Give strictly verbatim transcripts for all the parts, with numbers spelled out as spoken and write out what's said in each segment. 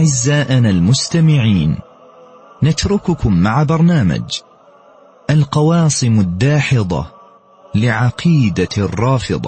أعزائنا المستمعين، نترككم مع برنامج القواصم الداحضة لعقيدة الرافضة.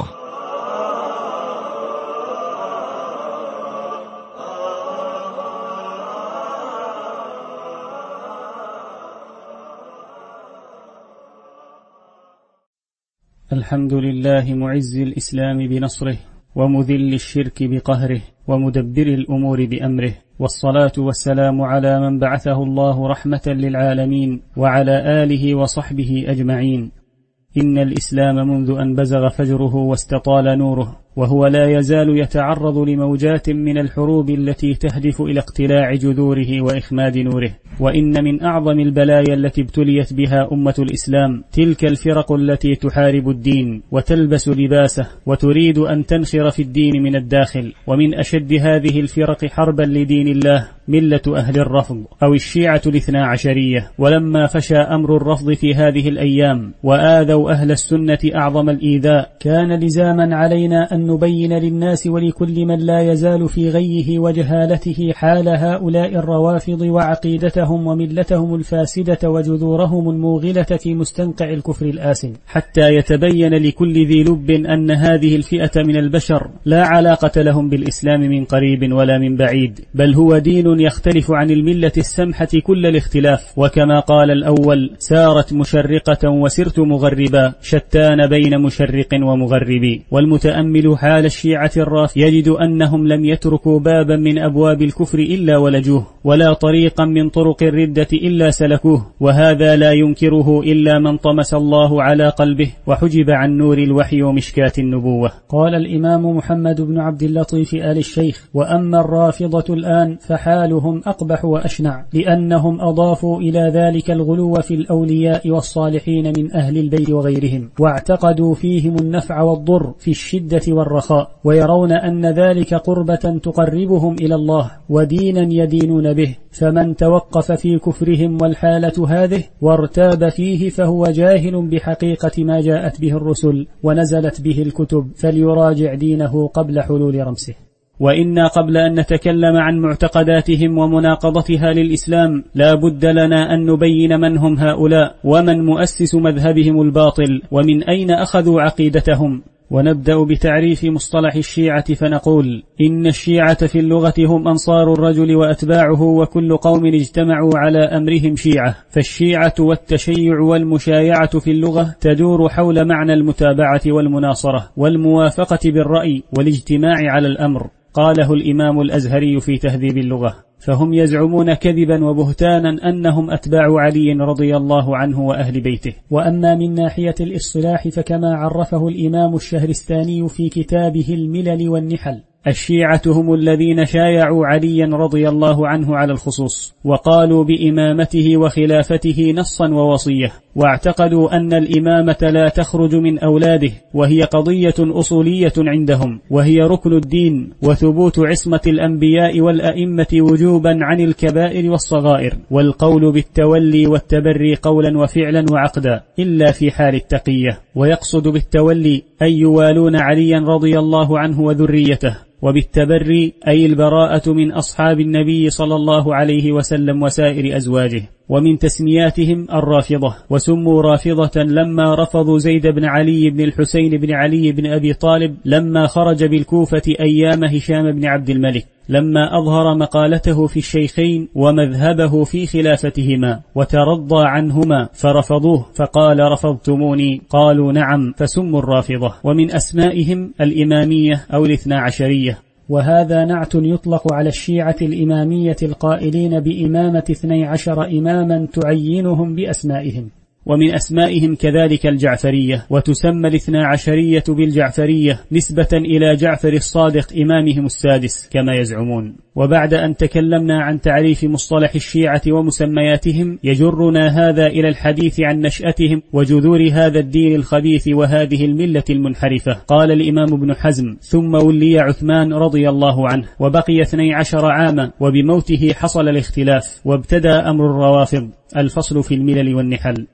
الحمد لله معز الإسلام بنصره، ومذل الشرك بقهره، ومدبر الأمور بأمره، والصلاة والسلام على من بعثه الله رحمة للعالمين، وعلى آله وصحبه أجمعين. إن الإسلام منذ أن بزغ فجره واستطال نوره، وهو لا يزال يتعرض لموجات من الحروب التي تهدف إلى اقتلاع جذوره وإخماد نوره. وإن من أعظم البلايا التي ابتليت بها أمة الإسلام تلك الفرق التي تحارب الدين وتلبس لباسه وتريد أن تنخر في الدين من الداخل. ومن أشد هذه الفرق حربا لدين الله ملة أهل الرفض أو الشيعة الاثنى عشرية. ولما فشى أمر الرفض في هذه الأيام وآذوا أهل السنة أعظم الإيذاء، كان لزاما علينا أن نبين للناس ولكل من لا يزال في غيه وجهالته حال هؤلاء الروافض وعقيدتهم وملتهم الفاسدة وجذورهم الموغلة في مستنقع الكفر الآسن، حتى يتبين لكل ذي لب أن هذه الفئة من البشر لا علاقة لهم بالإسلام من قريب ولا من بعيد، بل هو دين يختلف عن الملة السمحة كل الاختلاف. وكما قال الأول: سارت مشرقة وسرت مغربا، شتان بين مشرق ومغرب. والمتأمل حال الشيعة الرافضة يجد أنهم لم يتركوا بابا من أبواب الكفر إلا ولجوه، ولا طريقا من طرق الردة إلا سلكوه، وهذا لا ينكره إلا من طمس الله على قلبه وحجب عن نور الوحي ومشكاة النبوة. قال الإمام محمد بن عبد اللطيف آل الشيخ: وأما الرافضة الآن فحالهم أقبح وأشنع، لأنهم أضافوا إلى ذلك الغلو في الأولياء والصالحين من أهل البيت وغيرهم، واعتقدوا فيهم النفع والضر في الشدة والرخاء، ويرون أن ذلك قربة تقربهم إلى الله ودينا يدينون به. فمن توقف في كفرهم والحالة هذه وارتاب فيه فهو جاهل بحقيقة ما جاءت به الرسل ونزلت به الكتب، فليراجع دينه قبل حلول رمسه. وإنا قبل أن نتكلم عن معتقداتهم ومناقضتها للإسلام لا بد لنا أن نبين من هم هؤلاء، ومن مؤسس مذهبهم الباطل، ومن أين أخذوا عقيدتهم. ونبدأ بتعريف مصطلح الشيعة، فنقول: إن الشيعة في اللغة هم أنصار الرجل وأتباعه، وكل قوم اجتمعوا على أمرهم شيعة. فالشيعة والتشيع والمشايعة في اللغة تدور حول معنى المتابعة والمناصرة والموافقة بالرأي والاجتماع على الأمر. قاله الإمام الأزهري في تهذيب اللغة. فهم يزعمون كذبا وبهتانا أنهم أتباع علي رضي الله عنه وأهل بيته. وأما من ناحية الإصطلاح فكما عرفه الإمام الشهرستاني في كتابه الملل والنحل: الشيعة هم الذين شايعوا عليا رضي الله عنه على الخصوص، وقالوا بإمامته وخلافته نصا ووصية، واعتقدوا أن الإمامة لا تخرج من أولاده، وهي قضية أصولية عندهم، وهي ركن الدين وثبوت عصمة الأنبياء والأئمة وجوبا عن الكبائر والصغائر، والقول بالتولي والتبري قولا وفعلا وعقدا إلا في حال التقية. ويقصد بالتولي أن يوالون عليا رضي الله عنه وذريته، وبالتبري أي البراءة من أصحاب النبي صلى الله عليه وسلم وسائر أزواجه. ومن تسمياتهم الرافضة، وسموا رافضة لما رفضوا زيد بن علي بن الحسين بن علي بن أبي طالب لما خرج بالكوفة أيام هشام بن عبد الملك، لما أظهر مقالته في الشيخين ومذهبه في خلافتهما وترضى عنهما فرفضوه، فقال: رفضتموني؟ قالوا: نعم، فسموا الرافضة. ومن أسمائهم الإمامية أو الاثنى عشرية، وهذا نعت يطلق على الشيعة الإمامية القائلين بإمامة اثني عشر إماما تعينهم بأسمائهم. ومن أسمائهم كذلك الجعفرية، وتسمى الاثنى عشرية بالجعفرية نسبة إلى جعفر الصادق إمامهم السادس كما يزعمون. وبعد أن تكلمنا عن تعريف مصطلح الشيعة ومسمياتهم، يجرنا هذا إلى الحديث عن نشأتهم وجذور هذا الدين الخبيث وهذه الملة المنحرفة. قال الإمام ابن حزم: ثم ولي عثمان رضي الله عنه وبقي اثني عشر عاما، وبموته حصل الاختلاف وابتدأ أمر الروافض. الفصل في الملل والنحل.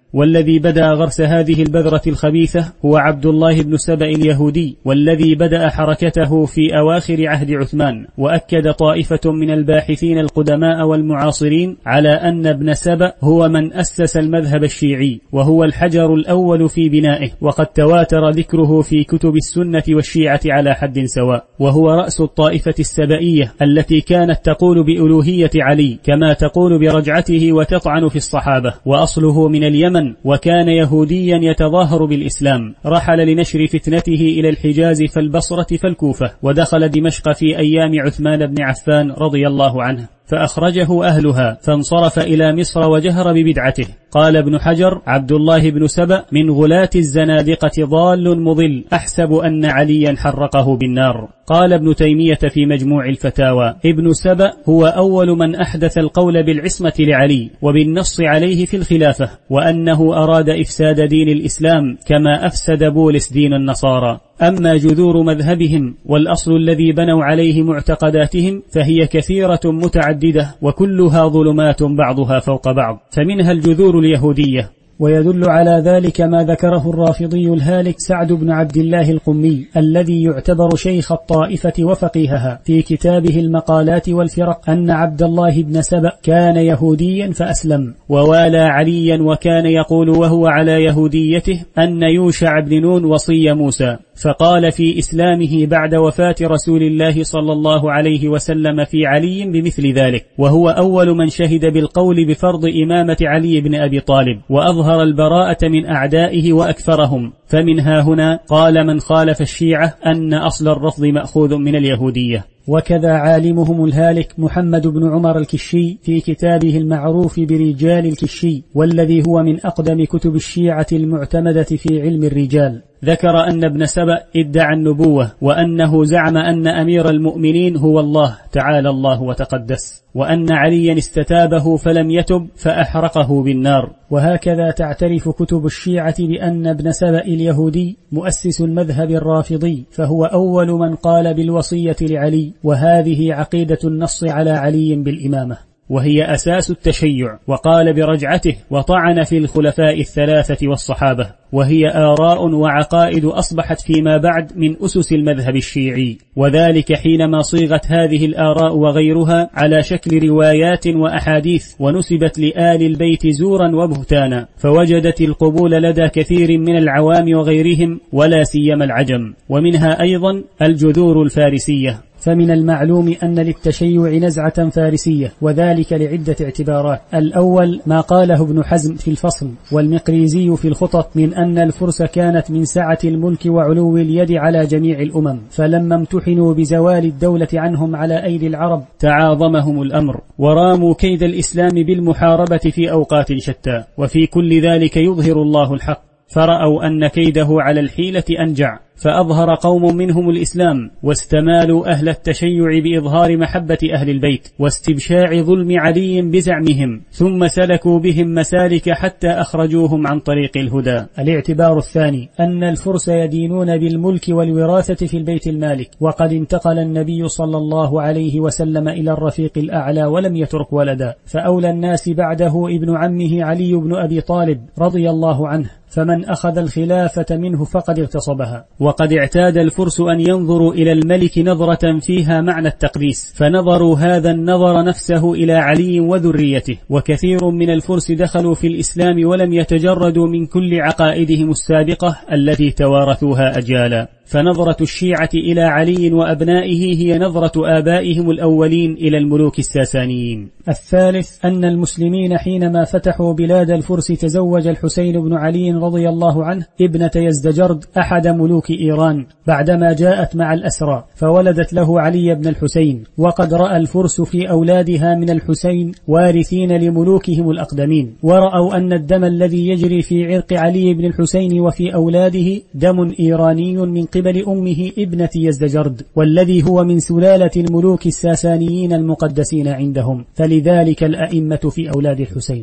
والذي بدأ غرس هذه البذرة الخبيثة هو عبد الله بن سبأ اليهودي، والذي بدأ حركته في أواخر عهد عثمان. وأكد طائفة من الباحثين القدماء والمعاصرين على أن ابن سبأ هو من أسس المذهب الشيعي، وهو الحجر الأول في بنائه، وقد تواتر ذكره في كتب السنة والشيعة على حد سواء، وهو رأس الطائفة السبئية التي كانت تقول بألوهية علي كما تقول برجعته وتطعن في الصحابة، وأصله من اليمن، وكان يهوديا يتظاهر بالإسلام. رحل لنشر فتنته إلى الحجاز فالبصرة فالكوفة، ودخل دمشق في أيام عثمان بن عفان رضي الله عنه، فأخرجه أهلها فانصرف إلى مصر وجهر ببدعته. قال ابن حجر: عبد الله بن سبأ من غلاة الزنادقة ضال مضل، أحسب أن عليا حرقه بالنار. قال ابن تيمية في مجموع الفتاوى: ابن سبأ هو أول من أحدث القول بالعصمة لعلي وبالنص عليه في الخلافة، وأنه أراد إفساد دين الإسلام كما أفسد بولس دين النصارى. أما جذور مذهبهم والأصل الذي بنوا عليه معتقداتهم فهي كثيرة متعددة، وكلها ظلمات بعضها فوق بعض، فمنها الجذور اليهودية. ويدل على ذلك ما ذكره الرافضي الهالك سعد بن عبد الله القمي الذي يعتبر شيخ الطائفة وفقيهها في كتابه المقالات والفرق، أن عبد الله بن سبأ كان يهوديا فأسلم ووالى عليا، وكان يقول وهو على يهوديته أن يوشع بن نون وصي موسى، فقال في إسلامه بعد وفاة رسول الله صلى الله عليه وسلم في علي بمثل ذلك، وهو أول من شهد بالقول بفرض إمامة علي بن أبي طالب، وأظهر البراءة من أعدائه وأكثرهم. فمنها هنا قال من خالف الشيعة أن أصل الرفض مأخوذ من اليهودية. وكذا عالمهم الهالك محمد بن عمر الكشي في كتابه المعروف برجال الكشي، والذي هو من أقدم كتب الشيعة المعتمدة في علم الرجال، ذكر أن ابن سبأ ادعى النبوة، وأنه زعم أن أمير المؤمنين هو الله تعالى الله وتقدس، وأن عليا استتابه فلم يتب فأحرقه بالنار. وهكذا تعترف كتب الشيعة بأن ابن سبأ اليهودي مؤسس المذهب الرافضي، فهو أول من قال بالوصية لعلي، وهذه عقيدة النص على علي بالإمامة، وهي أساس التشيع، وقال برجعته، وطعن في الخلفاء الثلاثة والصحابة، وهي آراء وعقائد أصبحت فيما بعد من أسس المذهب الشيعي، وذلك حينما صيغت هذه الآراء وغيرها على شكل روايات وأحاديث، ونسبت لآل البيت زورا وبهتانا، فوجدت القبول لدى كثير من العوام وغيرهم، ولا سيما العجم. ومنها أيضا الجذور الفارسية، فمن المعلوم أن للتشيع نزعة فارسية، وذلك لعدة اعتبارات. الأول ما قاله ابن حزم في الفصل والمقريزي في الخطط من أن الفرس كانت من سعة الملك وعلو اليد على جميع الأمم، فلما امتحنوا بزوال الدولة عنهم على أيدي العرب تعاظمهم الأمر، وراموا كيد الإسلام بالمحاربة في أوقات شتى، وفي كل ذلك يظهر الله الحق، فرأوا أن كيده على الحيلة أنجع، فأظهر قوم منهم الإسلام، واستمالوا أهل التشيع بإظهار محبة أهل البيت واستبشاع ظلم علي بزعمهم، ثم سلكوا بهم مسالك حتى أخرجوهم عن طريق الهدى. الاعتبار الثاني أن الفرس يدينون بالملك والوراثة في البيت المالك، وقد انتقل النبي صلى الله عليه وسلم إلى الرفيق الأعلى ولم يترك ولدا، فأولى الناس بعده ابن عمه علي بن أبي طالب رضي الله عنه، فمن أخذ الخلافة منه فقد اغتصبها. وقد اعتاد الفرس أن ينظروا إلى الملك نظرة فيها معنى التقديس، فنظروا هذا النظر نفسه إلى علي وذريته، وكثير من الفرس دخلوا في الإسلام ولم يتجردوا من كل عقائدهم السابقة التي توارثوها أجيالا. فنظرة الشيعة إلى علي وأبنائه هي نظرة آبائهم الأولين إلى الملوك الساسانيين. الثالث أن المسلمين حينما فتحوا بلاد الفرس تزوج الحسين بن علي رضي الله عنه ابنة يزدجرد أحد ملوك إيران بعدما جاءت مع الأسرى، فولدت له علي بن الحسين، وقد رأى الفرس في أولادها من الحسين وارثين لملوكهم الأقدمين، ورأوا أن الدم الذي يجري في عرق علي بن الحسين وفي أولاده دم إيراني من قبل أمه ابنة يزدجرد، والذي هو من سلالة الملوك الساسانيين المقدسين عندهم، فلذلك الأئمة في أولاد الحسين.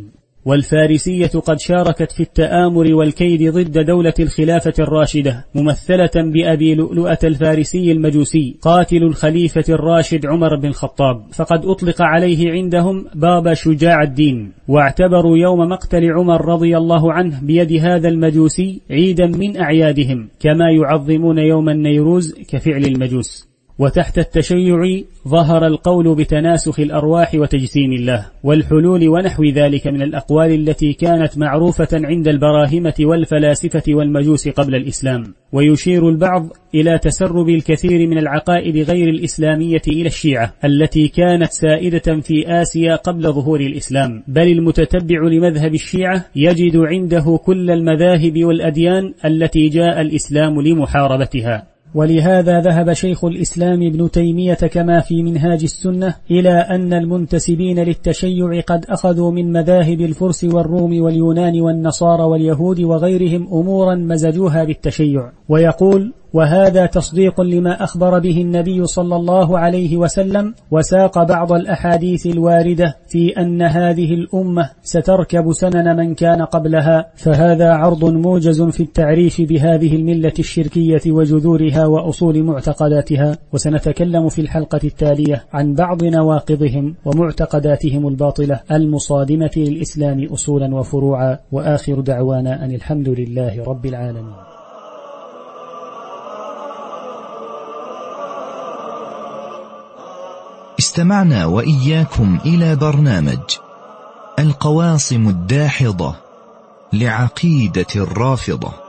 والفارسية قد شاركت في التآمر والكيد ضد دولة الخلافة الراشدة، ممثلة بأبي لؤلؤة الفارسي المجوسي قاتل الخليفة الراشد عمر بن الخطاب، فقد أطلق عليه عندهم بابا شجاع الدين، واعتبروا يوم مقتل عمر رضي الله عنه بيد هذا المجوسي عيدا من أعيادهم، كما يعظمون يوم النيروز كفعل المجوس. وتحت التشيع ظهر القول بتناسخ الأرواح وتجسيم الله والحلول ونحو ذلك من الأقوال التي كانت معروفة عند البراهمة والفلاسفة والمجوس قبل الإسلام. ويشير البعض إلى تسرب الكثير من العقائد غير الإسلامية إلى الشيعة التي كانت سائدة في آسيا قبل ظهور الإسلام، بل المتتبع لمذهب الشيعة يجد عنده كل المذاهب والأديان التي جاء الإسلام لمحاربتها. ولهذا ذهب شيخ الإسلام ابن تيمية كما في منهاج السنة إلى أن المنتسبين للتشيع قد أخذوا من مذاهب الفرس والروم واليونان والنصارى واليهود وغيرهم أمورا مزجوها بالتشيع، ويقول: وهذا تصديق لما أخبر به النبي صلى الله عليه وسلم، وساق بعض الأحاديث الواردة في أن هذه الأمة ستركب سنن من كان قبلها، فهذا عرض موجز في التعريف بهذه الملة الشركية وجذورها وأصول معتقداتها. وسنتكلم في الحلقة التالية عن بعض نواقضهم ومعتقداتهم الباطلة المصادمة للإسلام أصولا وفروعا. وآخر دعوانا أن الحمد لله رب العالمين. استمعنا وإياكم إلى برنامج القواصم الداحضة لعقيدة الرافضة.